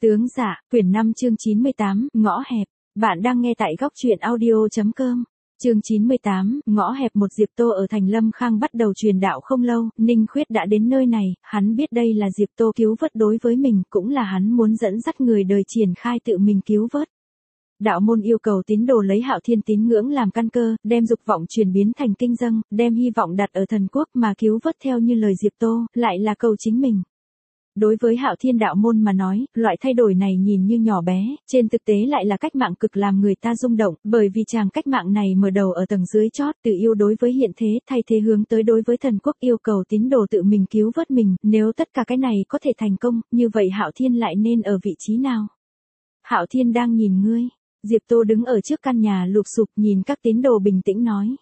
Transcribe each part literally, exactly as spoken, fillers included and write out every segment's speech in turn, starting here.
Tướng dạ, quyển năm chương chín mươi tám, ngõ hẹp. Bạn đang nghe tại góc truyện audio.com. Chương chín mươi tám, ngõ hẹp. Một Diệp Tô ở thành Lâm Khang bắt đầu truyền đạo không lâu, Ninh Khuyết đã đến nơi này, hắn biết đây là Diệp Tô cứu vớt đối với mình, cũng là hắn muốn dẫn dắt người đời triển khai tự mình cứu vớt. Đạo môn yêu cầu tín đồ lấy Hạo Thiên tín ngưỡng làm căn cơ, đem dục vọng chuyển biến thành kinh dâng, đem hy vọng đặt ở thần quốc mà cứu vớt theo như lời Diệp Tô, lại là cầu chính mình. Đối với Hạo Thiên đạo môn mà nói, loại thay đổi này nhìn như nhỏ bé, trên thực tế lại là cách mạng cực làm người ta rung động, bởi vì chàng cách mạng này mở đầu ở tầng dưới chót, tự yêu đối với hiện thế, thay thế hướng tới đối với thần quốc, yêu cầu tín đồ tự mình cứu vớt mình, nếu tất cả cái này có thể thành công, như vậy Hạo Thiên lại nên ở vị trí nào? Hạo Thiên đang nhìn ngươi. Diệp Tô đứng ở trước căn nhà lụp xụp nhìn các tín đồ bình tĩnh nói.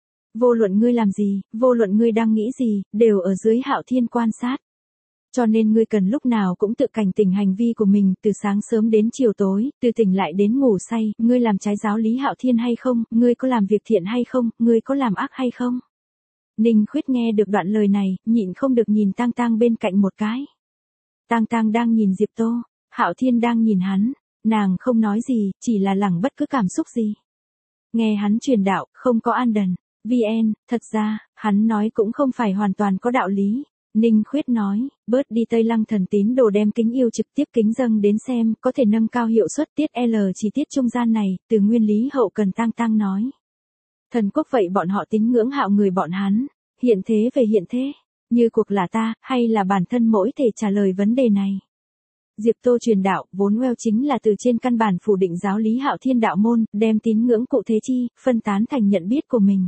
Vô luận ngươi làm gì, vô luận ngươi đang nghĩ gì, đều ở dưới Hạo Thiên quan sát. Cho nên ngươi cần lúc nào cũng tự cảnh tỉnh hành vi của mình, từ sáng sớm đến chiều tối, từ tỉnh lại đến ngủ say, ngươi làm trái giáo lý Hạo Thiên hay không, ngươi có làm việc thiện hay không, ngươi có làm ác hay không. Ninh Khuyết nghe được đoạn lời này, nhịn không được nhìn Tang Tang bên cạnh một cái. Tang Tang đang nhìn Diệp Tô, Hạo Thiên đang nhìn hắn, nàng không nói gì, chỉ là lẳng bất cứ cảm xúc gì. Nghe hắn truyền đạo, không có an đần, vn, thật ra, hắn nói cũng không phải hoàn toàn có đạo lý. Ninh Khuyết nói, bớt đi Tây Lăng thần tín đồ đem kính yêu trực tiếp kính dâng đến xem, có thể nâng cao hiệu suất. Tiết L chi tiết trung gian này, từ nguyên lý hậu cần. Tang Tang nói. Thần quốc vậy bọn họ tín ngưỡng Hạo người bọn hắn, hiện thế về hiện thế, như cuộc là ta, hay là bản thân mỗi thể trả lời vấn đề này. Diệp Tô truyền đạo, vốn well chính là từ trên căn bản phủ định giáo lý Hạo Thiên đạo môn, đem tín ngưỡng cụ thế chi, phân tán thành nhận biết của mình.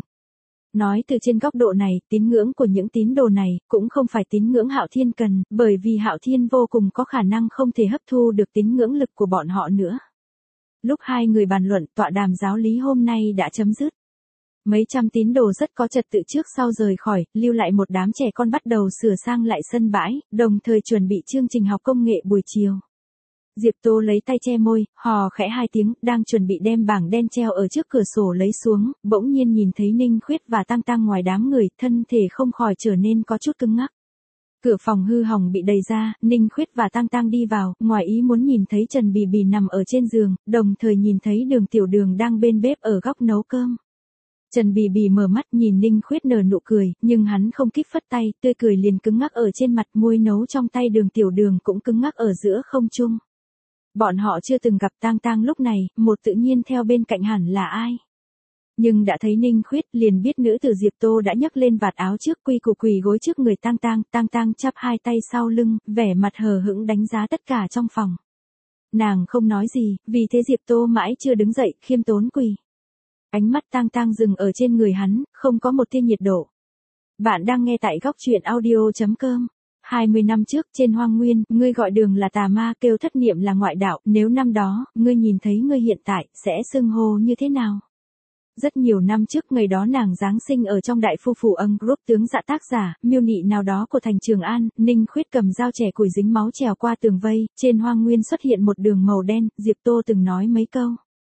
Nói từ trên góc độ này, tín ngưỡng của những tín đồ này, cũng không phải tín ngưỡng Hạo Thiên cần, bởi vì Hạo Thiên vô cùng có khả năng không thể hấp thu được tín ngưỡng lực của bọn họ nữa. Lúc hai người bàn luận, tọa đàm giáo lý hôm nay đã chấm dứt. Mấy trăm tín đồ rất có trật tự trước sau rời khỏi, lưu lại một đám trẻ con bắt đầu sửa sang lại sân bãi, đồng thời chuẩn bị chương trình học công nghệ buổi chiều. Diệp Tô lấy tay che môi, hò khẽ hai tiếng, đang chuẩn bị đem bảng đen treo ở trước cửa sổ lấy xuống, bỗng nhiên nhìn thấy Ninh Khuyết và Tang Tang ngoài đám người, thân thể không khỏi trở nên có chút cứng ngắc. Cửa phòng hư hỏng bị đẩy ra, Ninh Khuyết và Tang Tang đi vào, ngoài ý muốn nhìn thấy Trần Bì Bì nằm ở trên giường, đồng thời nhìn thấy Đường Tiểu Đường đang bên bếp ở góc nấu cơm. Trần Bì Bì mở mắt nhìn Ninh Khuyết nở nụ cười, nhưng hắn không kịp phất tay, tươi cười liền cứng ngắc ở trên mặt, muôi nấu trong tay Đường Tiểu Đường cũng cứng ngắc ở giữa không trung. Bọn họ chưa từng gặp Tang Tang lúc này, một tự nhiên theo bên cạnh hẳn là ai. Nhưng đã thấy Ninh Khuyết liền biết nữ tử Diệp Tô đã nhấc lên vạt áo trước, quy củ quỳ gối trước người Tang Tang, Tang Tang chắp hai tay sau lưng, vẻ mặt hờ hững đánh giá tất cả trong phòng. Nàng không nói gì, vì thế Diệp Tô mãi chưa đứng dậy, khiêm tốn quỳ. Ánh mắt Tang Tang dừng ở trên người hắn, không có một tia nhiệt độ. Bạn đang nghe tại góc truyện audio.com. hai mươi năm trước, trên Hoang Nguyên, ngươi gọi đường là tà ma, kêu thất niệm là ngoại đạo, nếu năm đó, ngươi nhìn thấy ngươi hiện tại, sẽ xưng hô như thế nào? Rất nhiều năm trước, ngày đó nàng giáng sinh ở trong đại phu phủ ân group tướng dạ tác giả, miêu nị nào đó của thành Trường An, Ninh Khuyết cầm dao chẻ củi dính máu trèo qua tường vây, trên Hoang Nguyên xuất hiện một đường màu đen, Diệp Tô từng nói mấy câu.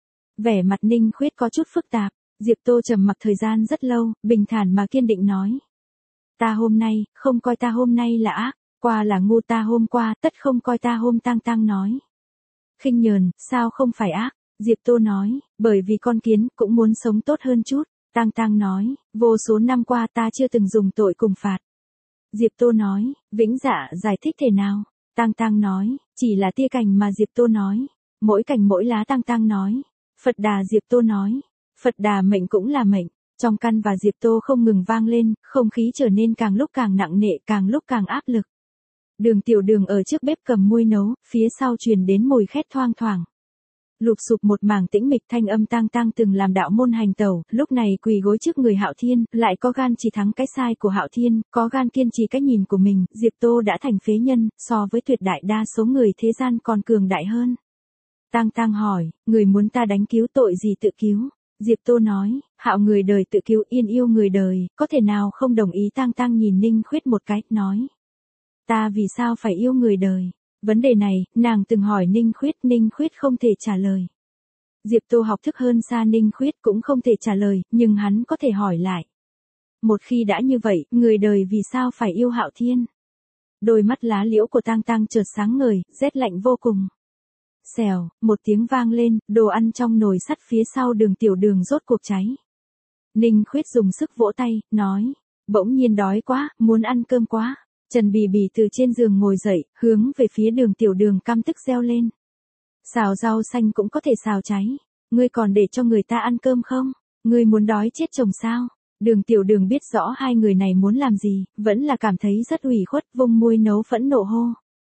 Vẻ mặt Ninh Khuyết có chút phức tạp, Diệp Tô trầm mặc thời gian rất lâu, bình thản mà kiên định nói. Ta hôm nay, không coi ta hôm nay là ác, qua là ngu, ta hôm qua, tất không coi ta hôm. Tang Tang nói. Khinh nhờn, sao không phải ác? Diệp Tô nói, bởi vì con kiến, cũng muốn sống tốt hơn chút. Tang Tang nói, vô số năm qua ta chưa từng dùng tội cùng phạt. Diệp Tô nói, Vĩnh Dạ giải thích thế nào? Tang Tang nói, chỉ là tia cành mà. Diệp Tô nói, mỗi cành mỗi lá. Tang Tang nói, Phật Đà. Diệp Tô nói, Phật Đà mệnh cũng là mệnh. Trong căn và Diệp Tô không ngừng vang lên, không khí trở nên càng lúc càng nặng nề, càng lúc càng áp lực. Đường Tiểu Đường ở trước bếp cầm muôi nấu, phía sau truyền đến mùi khét thoang thoảng. Lụp xụp một mảng tĩnh mịch. Thanh âm Tang Tang từng làm đạo môn hành tẩu, lúc này quỳ gối trước người Hạo Thiên, lại có gan chỉ thắng cái sai của Hạo Thiên, có gan kiên trì cái nhìn của mình. Diệp Tô đã thành phế nhân, so với tuyệt đại đa số người thế gian còn cường đại hơn. Tang Tang hỏi, người muốn ta đánh cứu tội gì tự cứu? Diệp Tô nói, Hạo người đời tự cứu, Yên yêu người đời, có thể nào không đồng ý? Tang Tang nhìn Ninh Khuyết một cái, nói. Ta vì sao phải yêu người đời? Vấn đề này, nàng từng hỏi Ninh Khuyết, Ninh Khuyết không thể trả lời. Diệp Tô học thức hơn xa Ninh Khuyết cũng không thể trả lời, nhưng hắn có thể hỏi lại. Một khi đã như vậy, người đời vì sao phải yêu Hạo Thiên? Đôi mắt lá liễu của Tang Tang chợt sáng ngời, rét lạnh vô cùng. Xèo, một tiếng vang lên, đồ ăn trong nồi sắt phía sau Đường Tiểu Đường rốt cuộc cháy. Ninh Khuyết dùng sức vỗ tay, nói, bỗng nhiên đói quá, muốn ăn cơm quá. Trần Bì Bì từ trên giường ngồi dậy, hướng về phía Đường Tiểu Đường căm tức reo lên. Xào rau xanh cũng có thể xào cháy, ngươi còn để cho người ta ăn cơm không? Ngươi muốn đói chết chồng sao? Đường Tiểu Đường biết rõ hai người này muốn làm gì, vẫn là cảm thấy rất ủy khuất, vung môi nấu phẫn nộ hô.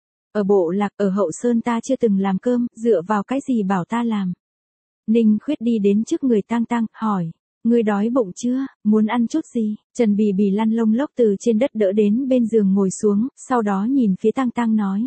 Ở Bộ Lạc, ở Hậu Sơn ta chưa từng làm cơm, dựa vào cái gì bảo ta làm? Ninh Khuyết đi đến trước người Tang Tang, hỏi, ngươi đói bụng chưa, muốn ăn chút gì? Trần Bì Bì lăn lông lốc từ trên đất đỡ đến bên giường ngồi xuống, sau đó nhìn phía Tang Tang nói.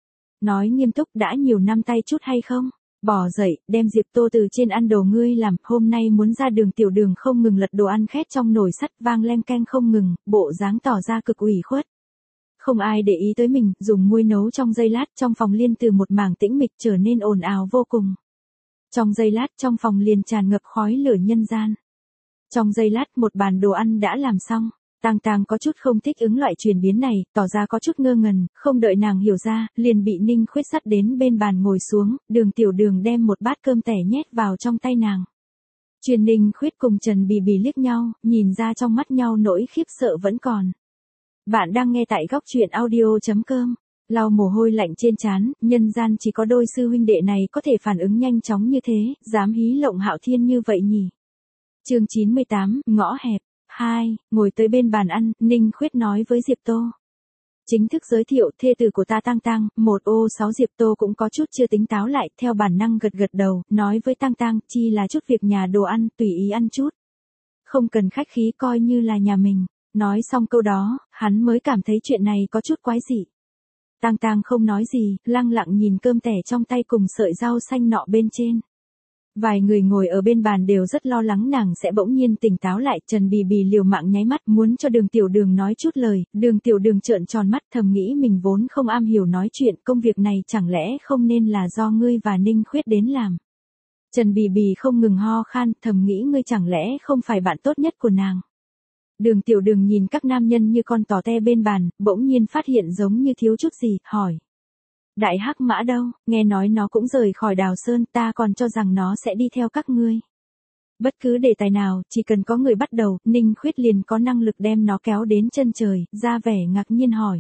Nói nghiêm túc, đã nhiều năm tay chút hay không? Bỏ dậy, đem Diệp Tô từ trên ăn đồ ngươi làm, hôm nay muốn ra Đường Tiểu Đường không ngừng lật đồ ăn khét trong nồi sắt vang leng keng không ngừng, bộ dáng tỏ ra cực ủy khuất. Không ai để ý tới mình, dùng muôi nấu trong giây lát, trong phòng liên từ một mảng tĩnh mịch trở nên ồn ào vô cùng. Trong giây lát trong phòng liền tràn ngập khói lửa nhân gian. Trong giây lát một bàn đồ ăn đã làm xong. Tang Tang có chút không thích ứng loại chuyển biến này, tỏ ra có chút ngơ ngẩn, không đợi nàng hiểu ra, liền bị Ninh Khuyết dắt đến bên bàn ngồi xuống, Đường Tiểu Đường đem một bát cơm tẻ nhét vào trong tay nàng. Truyền Ninh Khuyết cùng Trần Bì Bì liếc nhau, nhìn ra trong mắt nhau nỗi khiếp sợ vẫn còn. Bạn đang nghe tại góc truyện audio chấm com. Lau mồ hôi lạnh trên trán, nhân gian chỉ có đôi sư huynh đệ này có thể phản ứng nhanh chóng như thế, dám hí lộng Hạo Thiên như vậy nhỉ. Chương chín mươi tám, ngõ hẹp. Hai, ngồi tới bên bàn ăn, Ninh Khuyết nói với Diệp Tô. Chính thức giới thiệu thê tử của ta Tang Tang, một ô sáu. Diệp Tô cũng có chút chưa tính táo lại, theo bản năng gật gật đầu, nói với Tang Tang, chi là chút việc nhà đồ ăn, tùy ý ăn chút. Không cần khách khí, coi như là nhà mình. Nói xong câu đó, hắn mới cảm thấy chuyện này có chút quái dị. Tang Tang không nói gì, lặng lặng nhìn cơm tẻ trong tay cùng sợi rau xanh nọ bên trên. Vài người ngồi ở bên bàn đều rất lo lắng nàng sẽ bỗng nhiên tỉnh táo lại, Trần Bì Bì liều mạng nháy mắt muốn cho Đường Tiểu Đường nói chút lời, Đường Tiểu Đường trợn tròn mắt thầm nghĩ mình vốn không am hiểu nói chuyện, công việc này chẳng lẽ không nên là do ngươi và Ninh Khuyết đến làm. Trần Bì Bì không ngừng ho khan, thầm nghĩ ngươi chẳng lẽ không phải bạn tốt nhất của nàng. Đường Tiểu Đường nhìn các nam nhân như con tò te bên bàn, bỗng nhiên phát hiện giống như thiếu chút gì, hỏi. Đại Hắc Mã đâu, nghe nói nó cũng rời khỏi Đào Sơn, ta còn cho rằng nó sẽ đi theo các ngươi. Bất cứ đề tài nào, chỉ cần có người bắt đầu, Ninh Khuyết liền có năng lực đem nó kéo đến chân trời, ra vẻ ngạc nhiên hỏi.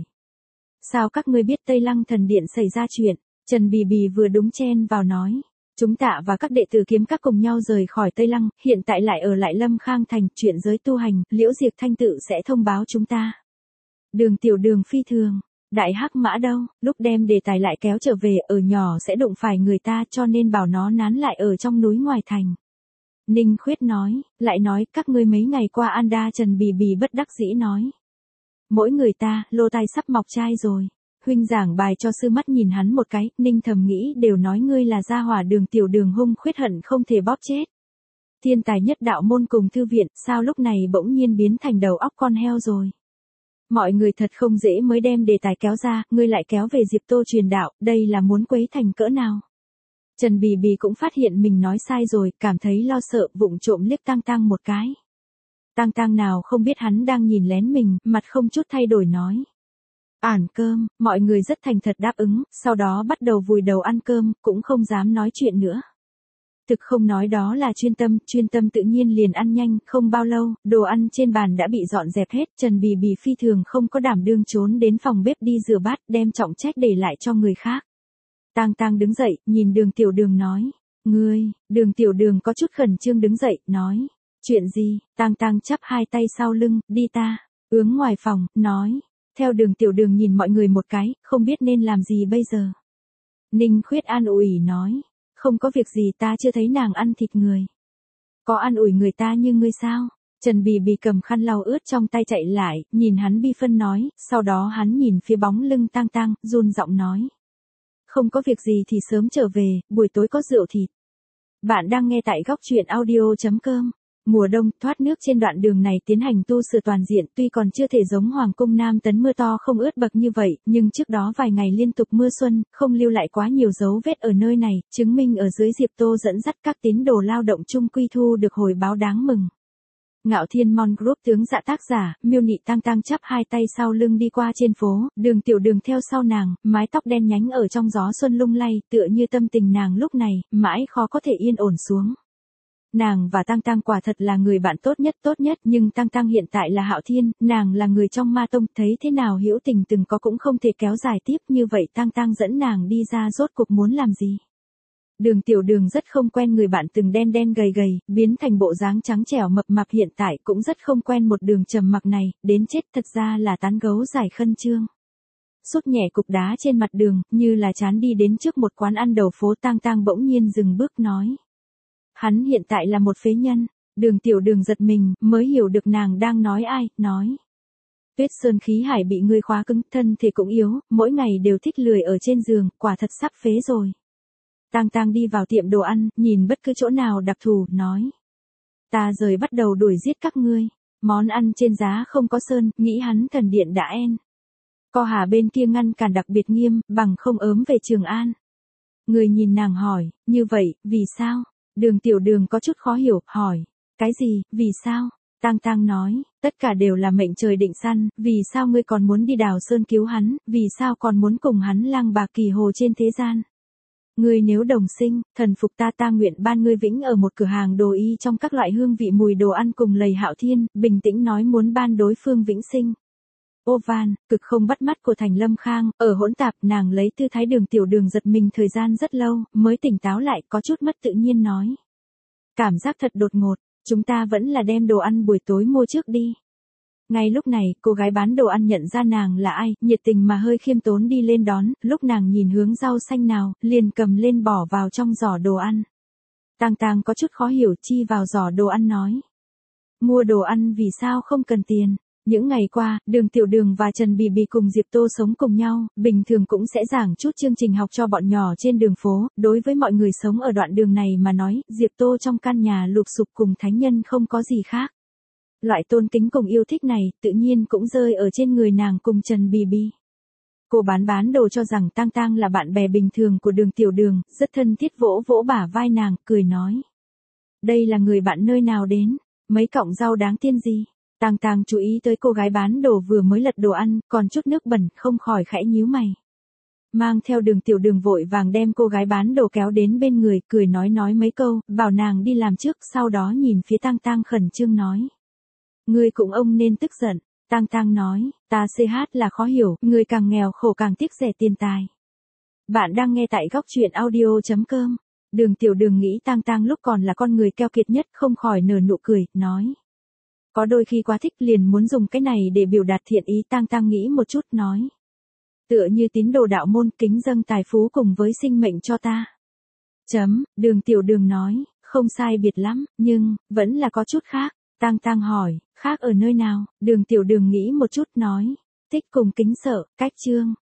Sao các ngươi biết Tây Lăng Thần Điện xảy ra chuyện? Trần Bì Bì vừa đúng chen vào nói. Chúng ta và các đệ tử kiếm các cùng nhau rời khỏi Tây Lăng, hiện tại lại ở lại Lâm Khang Thành, chuyện giới tu hành, Liễu Diệp Thanh tự sẽ thông báo chúng ta. Đường Tiểu Đường phi thường. Đại Hắc Mã đâu, lúc đem đề tài lại kéo trở về, ở nhỏ sẽ đụng phải người ta cho nên bảo nó nán lại ở trong núi ngoài thành. Ninh Khuyết nói, lại nói các ngươi mấy ngày qua ăn đa. Trần Bì Bì bất đắc dĩ nói. Mỗi người ta, lô tai sắp mọc chai rồi. Huynh giảng bài cho sư mắt nhìn hắn một cái, Ninh thầm nghĩ đều nói ngươi là gia hỏa. Đường Tiểu Đường hung khuyết hận không thể bóp chết. Thiên tài nhất đạo môn cùng thư viện, sao lúc này bỗng nhiên biến thành đầu óc con heo rồi. Mọi người thật không dễ mới đem đề tài kéo ra, ngươi lại kéo về Diệp Tô truyền đạo, đây là muốn quấy thành cỡ nào. Trần Bì Bì cũng phát hiện mình nói sai rồi, cảm thấy lo sợ, vụng trộm liếc Tang Tang một cái. Tang Tang nào không biết hắn đang nhìn lén mình, mặt không chút thay đổi nói. Ăn cơm, mọi người rất thành thật đáp ứng, sau đó bắt đầu vùi đầu ăn cơm, cũng không dám nói chuyện nữa. Thực không nói đó là chuyên tâm, chuyên tâm tự nhiên liền ăn nhanh, không bao lâu, đồ ăn trên bàn đã bị dọn dẹp hết, Trần Bì Bì phi thường không có đảm đương trốn đến phòng bếp đi rửa bát, đem trọng trách để lại cho người khác. Tang Tang đứng dậy, nhìn Đường Tiểu Đường nói, ngươi, Đường Tiểu Đường có chút khẩn trương đứng dậy, nói, chuyện gì? Tang Tang chắp hai tay sau lưng, đi ta, ướng ngoài phòng, nói, theo Đường Tiểu Đường nhìn mọi người một cái, không biết nên làm gì bây giờ. Ninh Khuyết an ủi nói. Không có việc gì, ta chưa thấy nàng ăn thịt người. Có an ủi người ta như ngươi sao? Trần Bì Bì cầm khăn lau ướt trong tay chạy lại, nhìn hắn bi phân nói, sau đó hắn nhìn phía bóng lưng Tang Tang, run giọng nói. Không có việc gì thì sớm trở về, buổi tối có rượu thịt. Bạn đang nghe tại góc truyện audio chấm com. Mùa đông, thoát nước trên đoạn đường này tiến hành tu sửa toàn diện, tuy còn chưa thể giống Hoàng cung Nam Tấn mưa to không ướt bậc như vậy, nhưng trước đó vài ngày liên tục mưa xuân, không lưu lại quá nhiều dấu vết ở nơi này, chứng minh ở dưới Diệp Tô dẫn dắt các tín đồ lao động chung quy thu được hồi báo đáng mừng. Ngạo Thiên Mon Group tướng dạ tác giả, Miêu Nị Tang Tang chắp hai tay sau lưng đi qua trên phố, Đường Tiểu Đường theo sau nàng, mái tóc đen nhánh ở trong gió xuân lung lay, tựa như tâm tình nàng lúc này, mãi khó có thể yên ổn xuống. Nàng và Tang Tang quả thật là người bạn tốt nhất tốt nhất, nhưng Tang Tang hiện tại là Hạo Thiên, nàng là người trong ma tông, thấy thế nào hữu tình từng có cũng không thể kéo dài tiếp, như vậy Tang Tang dẫn nàng đi ra rốt cuộc muốn làm gì. Đường Tiểu Đường rất không quen người bạn từng đen đen gầy gầy, biến thành bộ dáng trắng trẻo mập mạp hiện tại, cũng rất không quen một Đường trầm mặc này, đến chết thật ra là tán gấu giải khân trương. Sút nhẹ cục đá trên mặt đường, như là chán đi đến trước một quán ăn đầu phố. Tang Tang bỗng nhiên dừng bước nói. Hắn hiện tại là một phế nhân. Đường Tiểu Đường giật mình, mới hiểu được nàng đang nói ai, nói. Tuyết Sơn khí hải bị ngươi khóa cứng, thân thể cũng yếu, mỗi ngày đều thích lười ở trên giường, quả thật sắp phế rồi. Tang Tang đi vào tiệm đồ ăn, nhìn bất cứ chỗ nào đặc thù, nói. Ta rời bắt đầu đuổi giết các ngươi. Món ăn trên giá không có sơn, nghĩ hắn thần điện đã en. Co Hà bên kia ngăn cản đặc biệt nghiêm, bằng không ớm về Trường An. Người nhìn nàng hỏi, như vậy, vì sao? Đường Tiểu Đường có chút khó hiểu, hỏi. Cái gì, vì sao? Tang Tang nói, tất cả đều là mệnh trời định săn, vì sao ngươi còn muốn đi đào sơn cứu hắn, vì sao còn muốn cùng hắn lang bạc kỳ hồ trên thế gian? Ngươi nếu đồng sinh, thần phục ta ta nguyện ban ngươi vĩnh ở một cửa hàng đồ y trong các loại hương vị mùi đồ ăn cùng lầy Hạo Thiên, bình tĩnh nói muốn ban đối phương vĩnh sinh. Ô van, cực không bắt mắt của Thành Lâm Khang, ở hỗn tạp nàng lấy tư thái Đường Tiểu Đường giật mình thời gian rất lâu, mới tỉnh táo lại, có chút mất tự nhiên nói. Cảm giác thật đột ngột, chúng ta vẫn là đem đồ ăn buổi tối mua trước đi. Ngay lúc này, cô gái bán đồ ăn nhận ra nàng là ai, nhiệt tình mà hơi khiêm tốn đi lên đón, lúc nàng nhìn hướng rau xanh nào, liền cầm lên bỏ vào trong giỏ đồ ăn. Tang Tang có chút khó hiểu, chi vào giỏ đồ ăn nói. Mua đồ ăn vì sao không cần tiền. Những ngày qua, Đường Tiểu Đường và Trần Bì Bì cùng Diệp Tô sống cùng nhau, bình thường cũng sẽ giảng chút chương trình học cho bọn nhỏ trên đường phố, đối với mọi người sống ở đoạn đường này mà nói, Diệp Tô trong căn nhà lụp xụp cùng thánh nhân không có gì khác. Loại tôn kính cùng yêu thích này, tự nhiên cũng rơi ở trên người nàng cùng Trần Bì Bì. Cô bán bán đồ cho rằng Tang Tang là bạn bè bình thường của Đường Tiểu Đường, rất thân thiết vỗ vỗ bả vai nàng, cười nói. Đây là người bạn nơi nào đến, mấy cọng rau đáng tiên gì. Tang Tang chú ý tới cô gái bán đồ vừa mới lật đồ ăn, còn chút nước bẩn, không khỏi khẽ nhíu mày. Mang theo Đường Tiểu Đường vội vàng đem cô gái bán đồ kéo đến bên người, cười nói nói mấy câu, bảo nàng đi làm trước, sau đó nhìn phía Tang Tang khẩn trương nói. Ngươi cũng ông nên tức giận. Tang Tang nói, ta xê hát là khó hiểu, người càng nghèo khổ càng tiếc rẻ tiền tài. Bạn đang nghe tại góc truyện audio chấm com. Đường Tiểu Đường nghĩ Tang Tang lúc còn là con người keo kiệt nhất, không khỏi nở nụ cười, nói. Có đôi khi quá thích liền muốn dùng cái này để biểu đạt thiện ý. Tang Tang nghĩ một chút nói. Tựa như tín đồ đạo môn kính dâng tài phú cùng với sinh mệnh cho ta. Chấm, Đường Tiểu Đường nói, không sai biệt lắm, nhưng, vẫn là có chút khác. Tang Tang hỏi, khác ở nơi nào? Đường Tiểu Đường nghĩ một chút nói. Thích cùng kính sợ, cách chương.